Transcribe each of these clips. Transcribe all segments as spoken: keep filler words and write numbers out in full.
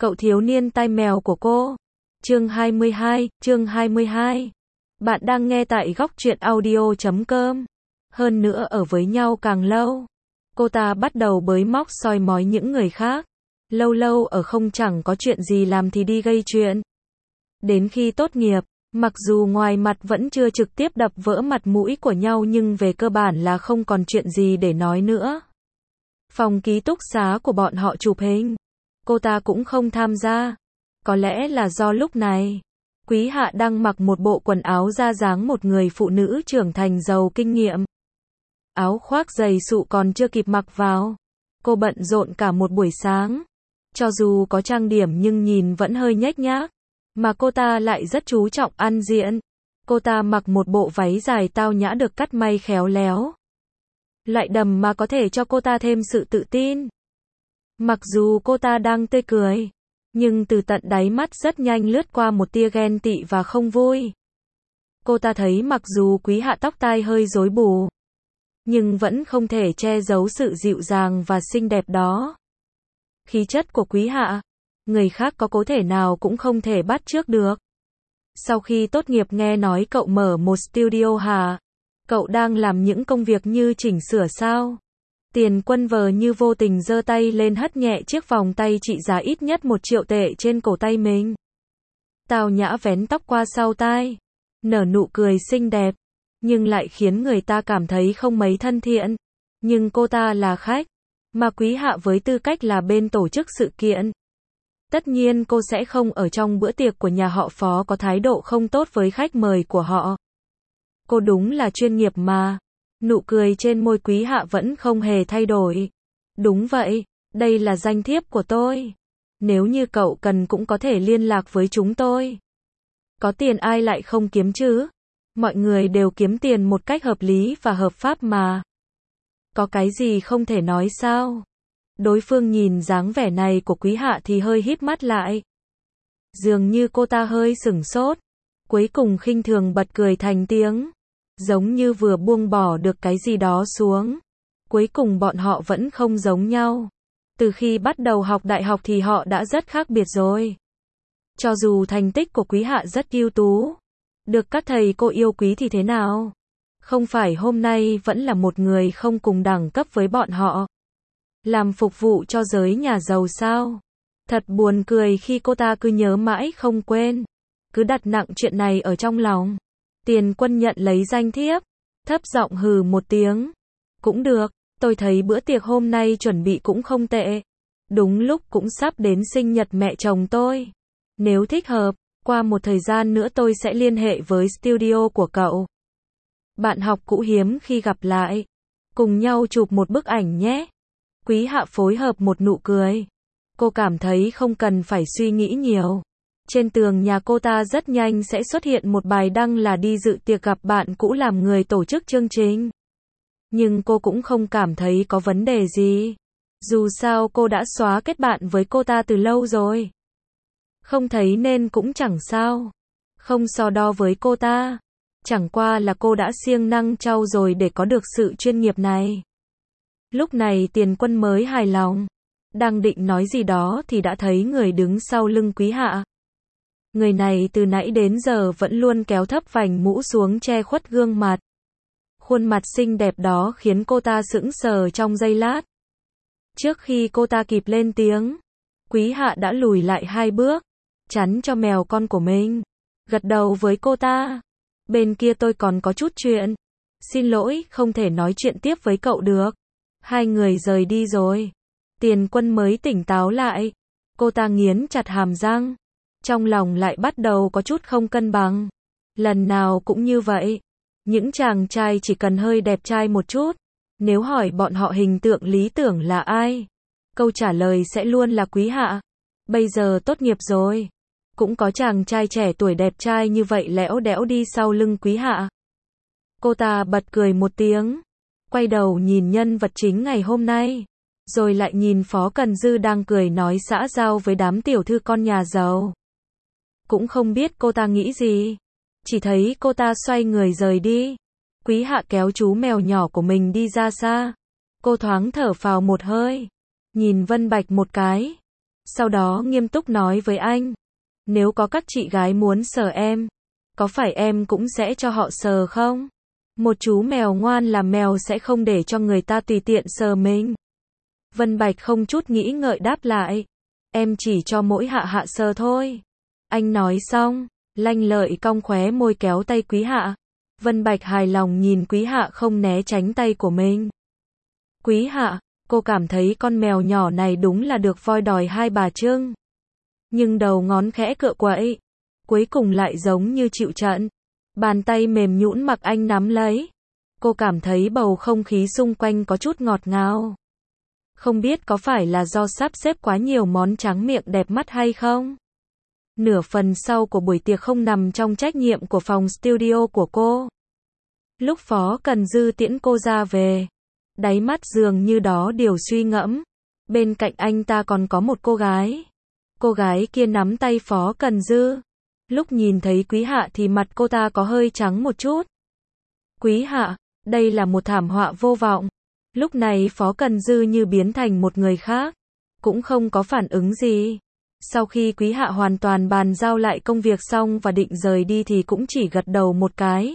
Cậu thiếu niên tai mèo của cô. Chương hai mươi hai, chương hai mươi hai. Bạn đang nghe tại góc truyện audio chấm com. Hơn nữa ở với nhau càng lâu, cô ta bắt đầu bới móc soi mói những người khác. Lâu lâu ở không chẳng có chuyện gì làm thì đi gây chuyện. Đến khi tốt nghiệp, mặc dù ngoài mặt vẫn chưa trực tiếp đập vỡ mặt mũi của nhau nhưng về cơ bản là không còn chuyện gì để nói nữa. Phòng ký túc xá của bọn họ chụp hình. Cô ta cũng không tham gia. Có lẽ là do lúc này, Quý Hạ đang mặc một bộ quần áo ra dáng một người phụ nữ trưởng thành giàu kinh nghiệm. Áo khoác dày sụ còn chưa kịp mặc vào. Cô bận rộn cả một buổi sáng. Cho dù có trang điểm nhưng nhìn vẫn hơi nhếch nhác. Mà cô ta lại rất chú trọng ăn diện. Cô ta mặc một bộ váy dài tao nhã được cắt may khéo léo. Loại đầm mà có thể cho cô ta thêm sự tự tin. Mặc dù cô ta đang tươi cười, nhưng từ tận đáy mắt rất nhanh lướt qua một tia ghen tị và không vui. Cô ta thấy mặc dù Quý Hạ tóc tai hơi rối bù, nhưng vẫn không thể che giấu sự dịu dàng và xinh đẹp đó. Khí chất của Quý Hạ, người khác có có thể nào cũng không thể bắt chước được. Sau khi tốt nghiệp nghe nói cậu mở một studio hả? Cậu đang làm những công việc như chỉnh sửa sao? Tiền Quân vờ như vô tình giơ tay lên hất nhẹ chiếc vòng tay trị giá ít nhất một triệu tệ trên cổ tay mình. Tào nhã vén tóc qua sau tai, nở nụ cười xinh đẹp, nhưng lại khiến người ta cảm thấy không mấy thân thiện. Nhưng cô ta là khách, mà Quý Hạ với tư cách là bên tổ chức sự kiện. Tất nhiên cô sẽ không ở trong bữa tiệc của nhà họ Phó có thái độ không tốt với khách mời của họ. Cô đúng là chuyên nghiệp mà. Nụ cười trên môi Quý Hạ vẫn không hề thay đổi. Đúng vậy, đây là danh thiếp của tôi. Nếu như cậu cần cũng có thể liên lạc với chúng tôi. Có tiền ai lại không kiếm chứ? Mọi người đều kiếm tiền một cách hợp lý và hợp pháp mà. Có cái gì không thể nói sao? Đối phương nhìn dáng vẻ này của Quý Hạ thì hơi híp mắt lại. Dường như cô ta hơi sửng sốt. Cuối cùng khinh thường bật cười thành tiếng. Giống như vừa buông bỏ được cái gì đó xuống. Cuối cùng bọn họ vẫn không giống nhau. Từ khi bắt đầu học đại học thì họ đã rất khác biệt rồi. Cho dù thành tích của Quý Hạ rất ưu tú, được các thầy cô yêu quý thì thế nào? Không phải hôm nay vẫn là một người không cùng đẳng cấp với bọn họ. Làm phục vụ cho giới nhà giàu sao? Thật buồn cười khi cô ta cứ nhớ mãi không quên. Cứ đặt nặng chuyện này ở trong lòng. Tiền Quân nhận lấy danh thiếp, thấp giọng hừ một tiếng. Cũng được, tôi thấy bữa tiệc hôm nay chuẩn bị cũng không tệ. Đúng lúc cũng sắp đến sinh nhật mẹ chồng tôi. Nếu thích hợp, qua một thời gian nữa tôi sẽ liên hệ với studio của cậu. Bạn học cũ hiếm khi gặp lại. Cùng nhau chụp một bức ảnh nhé. Quý Hạ phối hợp một nụ cười. Cô cảm thấy không cần phải suy nghĩ nhiều. Trên tường nhà cô ta rất nhanh sẽ xuất hiện một bài đăng là đi dự tiệc gặp bạn cũ làm người tổ chức chương trình. Nhưng cô cũng không cảm thấy có vấn đề gì. Dù sao cô đã xóa kết bạn với cô ta từ lâu rồi. Không thấy nên cũng chẳng sao. Không so đo với cô ta. Chẳng qua là cô đã siêng năng trau dồi để có được sự chuyên nghiệp này. Lúc này Tiền Quân mới hài lòng. Đang định nói gì đó thì đã thấy người đứng sau lưng Quý Hạ. Người này từ nãy đến giờ vẫn luôn kéo thấp vành mũ xuống che khuất gương mặt. Khuôn mặt xinh đẹp đó khiến cô ta sững sờ trong giây lát. Trước khi cô ta kịp lên tiếng, Quý Hạ đã lùi lại hai bước, chắn cho mèo con của mình. Gật đầu với cô ta. Bên kia tôi còn có chút chuyện. Xin lỗi, không thể nói chuyện tiếp với cậu được. Hai người rời đi rồi. Tiền Quân mới tỉnh táo lại. Cô ta nghiến chặt hàm răng. Trong lòng lại bắt đầu có chút không cân bằng. Lần nào cũng như vậy. Những chàng trai chỉ cần hơi đẹp trai một chút. Nếu hỏi bọn họ hình tượng lý tưởng là ai? Câu trả lời sẽ luôn là Quý Hạ. Bây giờ tốt nghiệp rồi. Cũng có chàng trai trẻ tuổi đẹp trai như vậy lẽo đẽo đi sau lưng Quý Hạ. Cô ta bật cười một tiếng. Quay đầu nhìn nhân vật chính ngày hôm nay. Rồi lại nhìn Phó Cần Dư đang cười nói xã giao với đám tiểu thư con nhà giàu. Cũng không biết cô ta nghĩ gì. Chỉ thấy cô ta xoay người rời đi. Quý Hạ kéo chú mèo nhỏ của mình đi ra xa. Cô thoáng thở phào một hơi. Nhìn Vân Bạch một cái. Sau đó nghiêm túc nói với anh. Nếu có các chị gái muốn sờ em, có phải em cũng sẽ cho họ sờ không? Một chú mèo ngoan là mèo sẽ không để cho người ta tùy tiện sờ mình. Vân Bạch không chút nghĩ ngợi đáp lại. Em chỉ cho mỗi Hạ Hạ sờ thôi. Anh nói xong, lanh lợi cong khóe môi kéo tay Quý Hạ. Vân Bạch hài lòng nhìn Quý Hạ không né tránh tay của mình. Quý Hạ, cô cảm thấy con mèo nhỏ này đúng là được voi đòi hai bà trưng. Nhưng đầu ngón khẽ cựa quậy, cuối cùng lại giống như chịu trận. Bàn tay mềm nhũn mặc anh nắm lấy. Cô cảm thấy bầu không khí xung quanh có chút ngọt ngào. Không biết có phải là do sắp xếp quá nhiều món tráng miệng đẹp mắt hay không? Nửa phần sau của buổi tiệc không nằm trong trách nhiệm của phòng studio của cô. Lúc Phó Cần Dư tiễn cô ra về, đáy mắt dường như đó điều suy ngẫm. Bên cạnh anh ta còn có một cô gái. Cô gái kia nắm tay Phó Cần Dư. Lúc nhìn thấy Quý Hạ thì mặt cô ta có hơi trắng một chút. Quý Hạ, đây là một thảm họa vô vọng. Lúc này Phó Cần Dư như biến thành một người khác, cũng không có phản ứng gì. Sau khi Quý Hạ hoàn toàn bàn giao lại công việc xong và định rời đi thì cũng chỉ gật đầu một cái.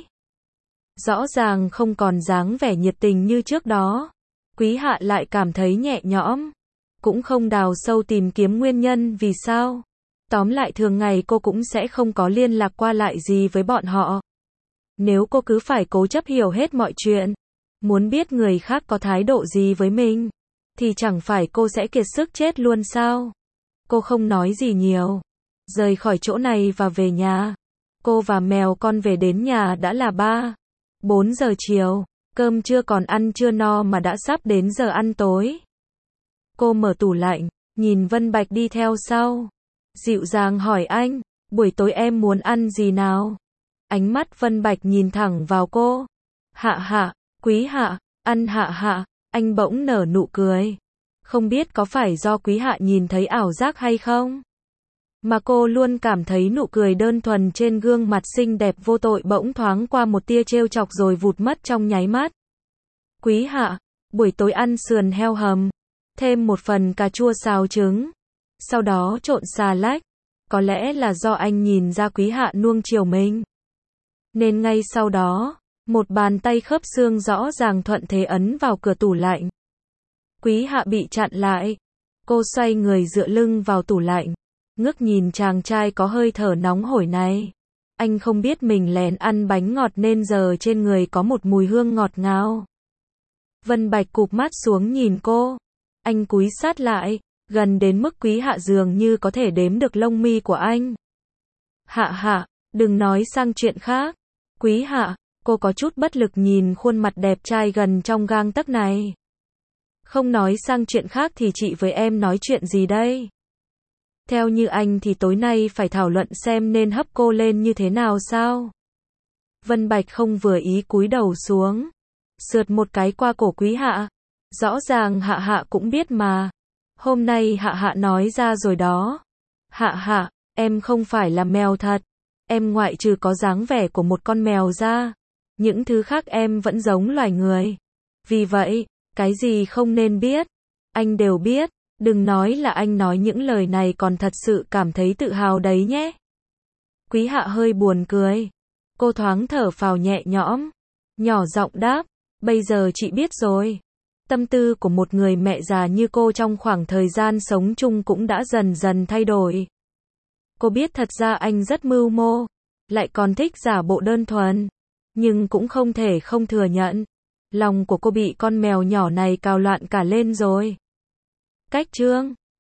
Rõ ràng không còn dáng vẻ nhiệt tình như trước đó. Quý Hạ lại cảm thấy nhẹ nhõm, cũng không đào sâu tìm kiếm nguyên nhân vì sao. Tóm lại thường ngày cô cũng sẽ không có liên lạc qua lại gì với bọn họ. Nếu cô cứ phải cố chấp hiểu hết mọi chuyện, muốn biết người khác có thái độ gì với mình, thì chẳng phải cô sẽ kiệt sức chết luôn sao? Cô không nói gì nhiều, rời khỏi chỗ này và về nhà. Cô và mèo con về đến nhà đã là ba, bốn giờ chiều, cơm trưa còn ăn chưa no mà đã sắp đến giờ ăn tối. Cô mở tủ lạnh, nhìn Vân Bạch đi theo sau. Dịu dàng hỏi anh, buổi tối em muốn ăn gì nào? Ánh mắt Vân Bạch nhìn thẳng vào cô. Hạ Hạ, Quý Hạ, ăn Hạ Hạ, anh bỗng nở nụ cười. Không biết có phải do Quý Hạ nhìn thấy ảo giác hay không? Mà cô luôn cảm thấy nụ cười đơn thuần trên gương mặt xinh đẹp vô tội bỗng thoáng qua một tia trêu chọc rồi vụt mất trong nháy mắt. Quý Hạ, buổi tối ăn sườn heo hầm, thêm một phần cà chua xào trứng, sau đó trộn xà lách. Có lẽ là do anh nhìn ra Quý Hạ nuông chiều mình, nên ngay sau đó, một bàn tay khớp xương rõ ràng thuận thế ấn vào cửa tủ lạnh. Quý Hạ bị chặn lại. Cô xoay người dựa lưng vào tủ lạnh, ngước nhìn chàng trai có hơi thở nóng hổi này. Anh không biết mình lén ăn bánh ngọt nên giờ trên người có một mùi hương ngọt ngào. Vân Bạch cụp mắt xuống nhìn cô. Anh cúi sát lại, gần đến mức Quý Hạ dường như có thể đếm được lông mi của anh. Hạ Hạ, đừng nói sang chuyện khác. Quý Hạ, cô có chút bất lực nhìn khuôn mặt đẹp trai gần trong gang tấc này. Không nói sang chuyện khác thì chị với em nói chuyện gì đây? Theo như anh thì tối nay phải thảo luận xem nên hấp cô lên như thế nào sao? Vân Bạch không vừa ý cúi đầu xuống, sượt một cái qua cổ Quý Hạ. Rõ ràng Hạ Hạ cũng biết mà. Hôm nay Hạ Hạ nói ra rồi đó. Hạ Hạ, em không phải là mèo thật. Em ngoại trừ có dáng vẻ của một con mèo ra, những thứ khác em vẫn giống loài người. Vì vậy, cái gì không nên biết, anh đều biết. Đừng nói là anh nói những lời này còn thật sự cảm thấy tự hào đấy nhé. Quý Hạ hơi buồn cười. Cô thoáng thở phào nhẹ nhõm, nhỏ giọng đáp, bây giờ chị biết rồi. Tâm tư của một người mẹ già như cô trong khoảng thời gian sống chung cũng đã dần dần thay đổi. Cô biết thật ra anh rất mưu mô, lại còn thích giả bộ đơn thuần, nhưng cũng không thể không thừa nhận. Lòng của cô bị con mèo nhỏ này cào loạn cả lên rồi. Cách chương